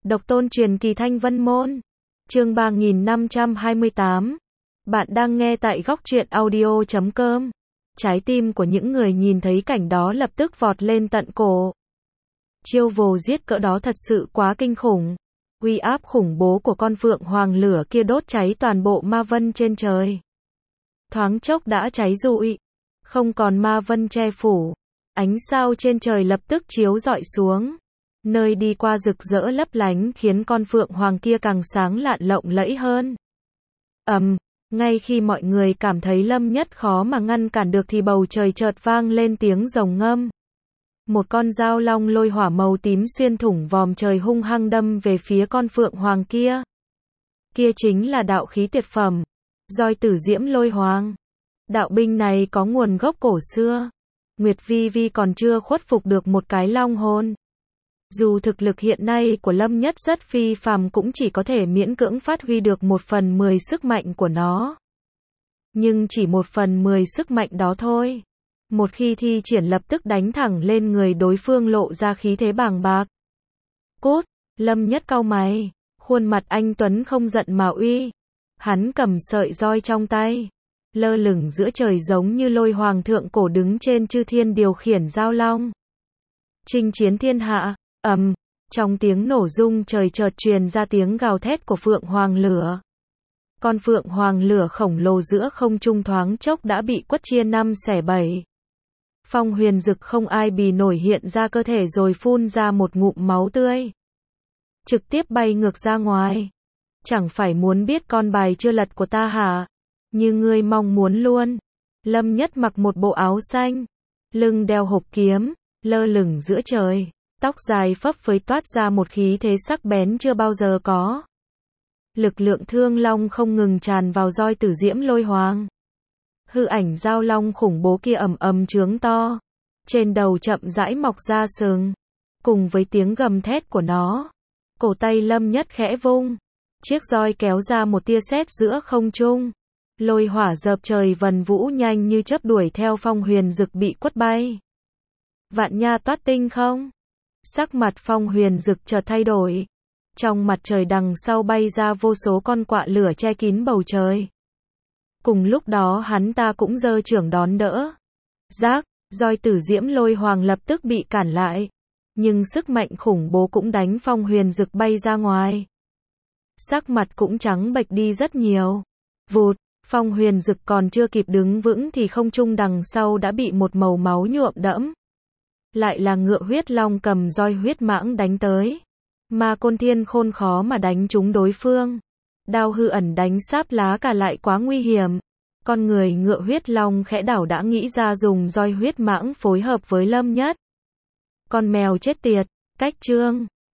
Độc tôn truyền kỳ Thanh Vân Môn. Chương 3528. Bạn đang nghe tại góc truyện audio.com. Trái tim của những người nhìn thấy cảnh đó lập tức vọt lên tận cổ. Chiêu vồ giết cỡ đó thật sự quá kinh khủng. Uy áp khủng bố của con phượng hoàng lửa kia đốt cháy toàn bộ ma vân trên trời. Thoáng chốc đã cháy rụi, không còn ma vân che phủ. Ánh sao trên trời lập tức chiếu rọi xuống. Nơi đi qua rực rỡ lấp lánh khiến con phượng hoàng kia càng sáng lạn lộng lẫy hơn. Ngay khi mọi người cảm thấy Lâm Nhất khó mà ngăn cản được thì bầu trời chợt vang lên tiếng rồng ngâm. Một con dao long lôi hỏa màu tím xuyên thủng vòm trời hung hăng đâm về phía con phượng hoàng kia. Kia chính là đạo khí tuyệt phẩm, roi tử diễm lôi hoàng. Đạo binh này có nguồn gốc cổ xưa. Nguyệt Vi Vi còn chưa khuất phục được một cái long hồn. Dù thực lực hiện nay của Lâm Nhất rất phi phàm cũng chỉ có thể miễn cưỡng phát huy được 1/10 sức mạnh của nó. Nhưng chỉ 1/10 sức mạnh đó thôi. Một khi thi triển lập tức đánh thẳng lên người đối phương lộ ra khí thế bàng bạc. Cút, Lâm Nhất cau mày, khuôn mặt anh tuấn không giận mà uy. Hắn cầm sợi roi trong tay, lơ lửng giữa trời giống như lôi hoàng thượng cổ đứng trên chư thiên điều khiển giao long. Chinh chiến thiên hạ. Trong tiếng nổ rung trời chợt truyền ra tiếng gào thét của phượng hoàng lửa. Con phượng hoàng lửa khổng lồ giữa không trung thoáng chốc đã bị quất chia 5/7. Phong huyền dực không ai bì nổi hiện ra cơ thể rồi phun ra một ngụm máu tươi. Trực tiếp bay ngược ra ngoài. Chẳng phải muốn biết con bài chưa lật của ta hả? Như ngươi mong muốn luôn. Lâm Nhất mặc một bộ áo xanh, lưng đeo hộp kiếm, lơ lửng giữa trời. Tóc dài phấp phới toát ra một khí thế sắc bén chưa bao giờ có. Lực lượng thương long không ngừng tràn vào roi tử diễm lôi hoàng. Hư ảnh giao long khủng bố kia ầm trướng to. Trên đầu chậm rãi mọc ra sừng. Cùng với tiếng gầm thét của nó, cổ tay Lâm Nhất khẽ vung. Chiếc roi kéo ra một tia sét giữa không trung. Lôi hỏa dợp trời vần vũ nhanh như chớp đuổi theo Phong huyền dực bị quất bay. Vạn nha toát tinh không? Sắc mặt Phong huyền dực chợt thay đổi. Trong mặt trời đằng sau bay ra vô số con quạ lửa che kín bầu trời. Cùng lúc đó hắn ta cũng giơ chưởng đón đỡ. Rác, roi tử diễm lôi hoàng lập tức bị cản lại. Nhưng sức mạnh khủng bố cũng đánh Phong huyền dực bay ra ngoài. Sắc mặt cũng trắng bệch đi rất nhiều. Vụt, Phong huyền dực còn chưa kịp đứng vững thì không trung đằng sau đã bị một màu máu nhuộm đẫm. Lại là ngựa huyết long cầm roi huyết mãng đánh tới. Ma côn thiên khôn khó mà đánh trúng đối phương. Đao hư ẩn đánh sáp lá cả lại quá nguy hiểm. Con người ngựa huyết long khẽ đảo đã nghĩ ra dùng roi huyết mãng phối hợp với Lâm Nhất. Con mèo chết tiệt, cách chương.